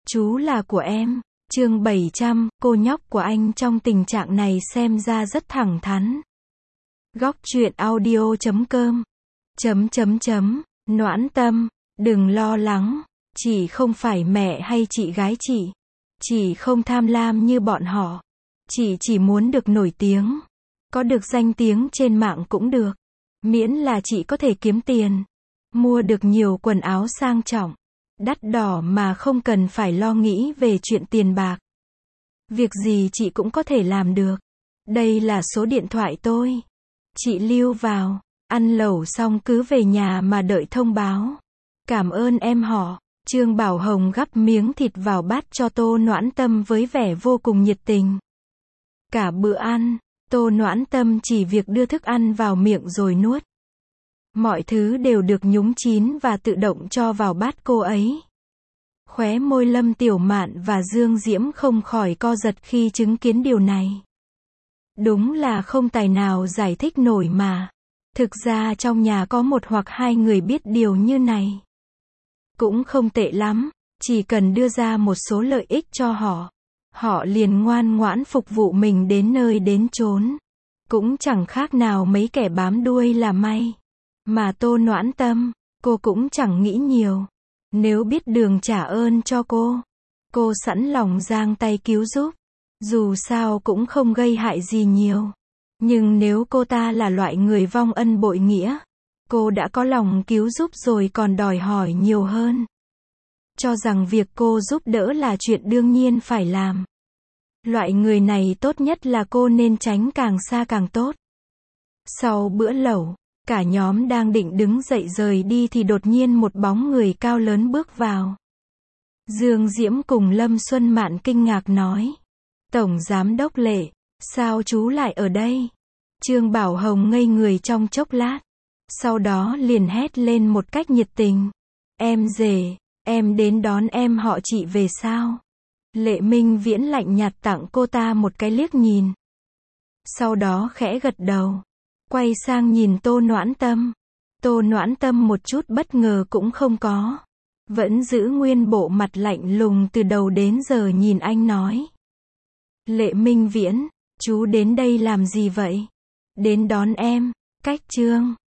Chú là của em. Chương 700, cô nhóc của anh trong tình trạng này xem ra rất thẳng thắn. Góc truyện audio.com Noãn Tâm, đừng lo lắng, chị không phải mẹ hay chị gái chị không tham lam như bọn họ. Chị chỉ muốn được nổi tiếng, có được danh tiếng trên mạng cũng được, miễn là chị có thể kiếm tiền, mua được nhiều quần áo sang trọng, đắt đỏ mà không cần phải lo nghĩ về chuyện tiền bạc. Việc gì chị cũng có thể làm được. Đây là số điện thoại tôi. Chị lưu vào, ăn lẩu xong cứ về nhà mà đợi thông báo. Cảm ơn em họ. Trương Bảo Hồng gắp miếng thịt vào bát cho Tô Noãn Tâm với vẻ vô cùng nhiệt tình. Cả bữa ăn, Tô Noãn Tâm chỉ việc đưa thức ăn vào miệng rồi nuốt. Mọi thứ đều được nhúng chín và tự động cho vào bát cô ấy. Khóe môi Lâm Tiểu Mạn và Dương Diễm không khỏi co giật khi chứng kiến điều này. Đúng là không tài nào giải thích nổi mà. Thực ra trong nhà có một hoặc hai người biết điều như này cũng không tệ lắm, chỉ cần đưa ra một số lợi ích cho họ liền ngoan ngoãn phục vụ mình đến nơi đến chốn. Cũng chẳng khác nào mấy kẻ bám đuôi là may. Mà Tô Noãn Tâm, cô cũng chẳng nghĩ nhiều. Nếu biết đường trả ơn cho cô sẵn lòng giang tay cứu giúp. Dù sao cũng không gây hại gì nhiều. Nhưng nếu cô ta là loại người vong ân bội nghĩa, cô đã có lòng cứu giúp rồi còn đòi hỏi nhiều hơn. Cho rằng việc cô giúp đỡ là chuyện đương nhiên phải làm. Loại người này tốt nhất là cô nên tránh càng xa càng tốt. Sau bữa lẩu, cả nhóm đang định đứng dậy rời đi thì đột nhiên một bóng người cao lớn bước vào. Dương Diễm cùng Lâm Xuân Mạn kinh ngạc nói. Tổng Giám Đốc Lệ, sao chú lại ở đây? Trương Bảo Hồng ngây người trong chốc lát. Sau đó liền hét lên một cách nhiệt tình. Em rể, em đến đón em họ chị về sao? Lệ Minh Viễn lạnh nhạt tặng cô ta một cái liếc nhìn. Sau đó khẽ gật đầu. Quay sang nhìn Tô Noãn Tâm. Tô Noãn Tâm một chút bất ngờ cũng không có. Vẫn giữ nguyên bộ mặt lạnh lùng từ đầu đến giờ nhìn anh nói. Lệ Minh Viễn, chú đến đây làm gì vậy? Đến đón em. Cách Trương